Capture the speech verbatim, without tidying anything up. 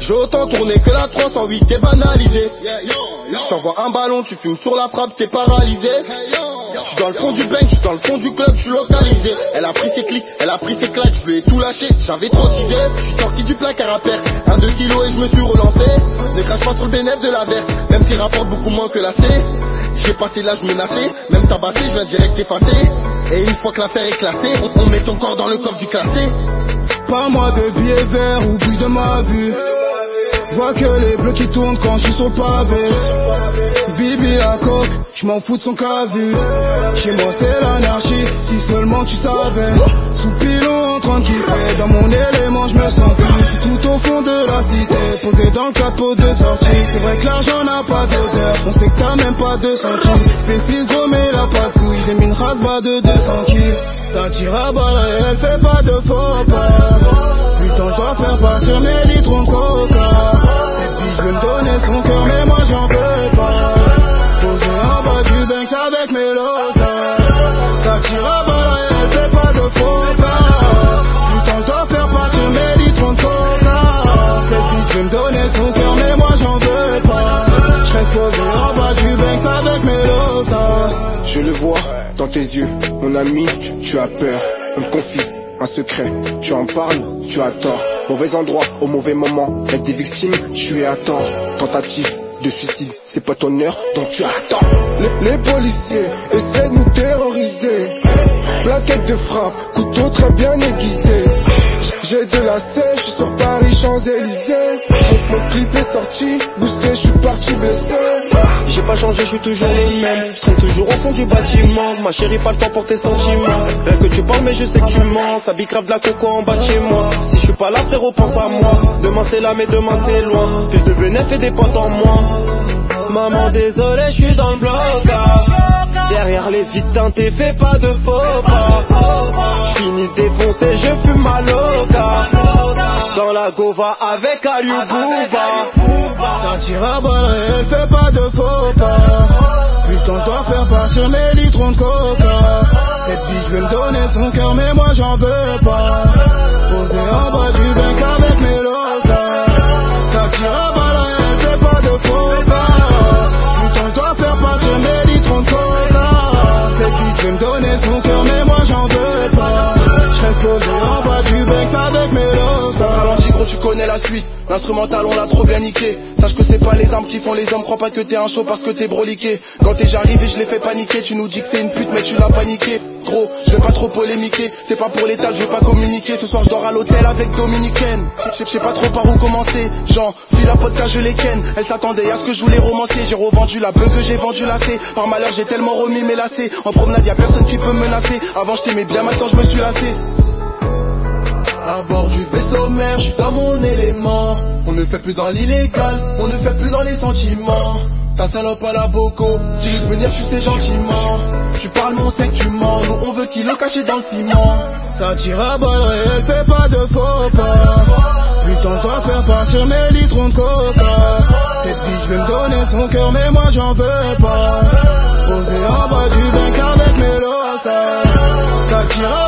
J'ai autant tourné que la trois cent huit, t'es banalisé. Je t'envoie un ballon, tu fumes sur la frappe, t'es paralysé. Je suis dans le fond du bench, je suis dans le fond du club, je suis localisé. Elle a pris ses clics, elle a pris ses claques, je lui ai tout lâché, j'avais trop teasé. Je suis sorti du placard à perte, un deux kilos et je me suis relancé. Ne crache pas sur le bénéfice de la verte, même s'il rapporte beaucoup moins que la C. J'ai passé l'âge menacé, même tabassé, je viens direct effacer. Et une fois que l'affaire est classée, on, on met ton corps dans le coffre du classé. Pas moi de billets verts ou bruit de ma vue. Vois que les bleus qui tournent quand je suis sur le pavé. Bibi la coque, je m'en fous de son cavu. Chez moi c'est l'anarchie, si seulement tu savais. Sous pilon en train de kiffer, dans mon élément je me sens plus. Je suis tout au fond de la cité, posé dans le capot de sortie. C'est vrai que l'argent n'a pas d'odeur, on sait que t'as même pas deux centimes. Fais six gros mais il a pas de couilles, j'ai mis une race bas de deux cents kills. Ça tire à balle et elle fait pas de faux pas. Putain je dois faire partir mes litrons de coca. Cette bitch veut me donner son cœur mais moi j'en veux pas. Posé en bas du Banks avec mes losas. Ça tire à balle et elle fait pas de faux pas. Putain je dois faire partir mes litrons de coca. Cette bitch veut me donner son cœur mais moi j'en veux pas. Je reste posé en bas du Banks avec mes losas. Je le vois dans tes yeux, mon ami, tu as peur, on me confie un secret, tu en parles, tu as tort. Mauvais endroit, au mauvais moment, être des victimes, tu es à tort. Tentative de suicide, c'est pas ton heure, donc tu attends. Les, les policiers essaient de nous terroriser. Plaquette de frappe, couteau très bien aiguisé. J'ai de la sèche, je sur Paris, Champs-Élysées. Mon, mon clip est sorti, boosté, je suis parti blessé. J'ai pas changé, je suis toujours le même. Je traîne toujours au fond du bâtiment. Ma chérie, pas le temps pour tes sentiments. Rien que tu parles, mais je sais que tu mens. Ça bicrave de la coco en bas de chez moi. Si je suis pas là, frérot, pense à moi. Demain c'est là, mais demain c'est loin. Fils de bénéf et des potes en moi. Maman, désolé, je suis dans le bloc. Derrière les vitres teintées, fais pas de faux pas. J'finis défoncé, je fume ma loca. Dans la gova avec Aliou Bouba. Ça tire à balle et elle fait pas de faux pas. Putain je dois faire partir mes litrons de coca. Cette bitch veut me donner son cœur mais moi j'en veux pas. Posé en bas du Banks avec mes losas. Ça tire à balle et elle fait pas de faux pas. Putain je dois faire partir mes litrons de coca. Cette bitch veut me donner son cœur mais moi j'en veux pas. Je reste posé en bas du Banks avec mes losas. Ralenti gros, tu connais la suite. L'instrumental on l'a trop bien niqué. Sache que c'est pas les armes qui font les hommes. Crois pas que t'es un show parce que t'es broliqué. Quand t'es j'arrive et je l'ai fait paniquer. Tu nous dis que c'est une pute mais tu l'as paniqué. Gros, je vais pas trop polémiquer. C'est pas pour l'état, je vais pas communiquer. Ce soir je dors à l'hôtel avec Dominicaine. Je sais pas trop par où commencer. Genre, file la podcast je les ken. Elle s'attendait à ce que je voulais romancer. J'ai revendu la beuh que j'ai vendu la C. Par malheur j'ai tellement remis mes lacets. En promenade y'a personne qui peut me menacer. Avant je t'aimais bien, maintenant je me suis lassé. À bord du vaisseau mère, je suis dans mon élément. On ne fait plus dans l'illégal, on ne fait plus dans les sentiments. Ta salope à la boco, j'ai juste venir sucer gentiment. Tu parles mon sec, tu mens, nous on veut qu'il le caché dans le ciment. Ça tire à balle et elle fait pas de faux pas. Putain je dois faire partir mes litrons de coca. Cette bitch veut me donner son cœur mais moi j'en veux pas. Posé en bas du Banks avec mes losas. Ça tire à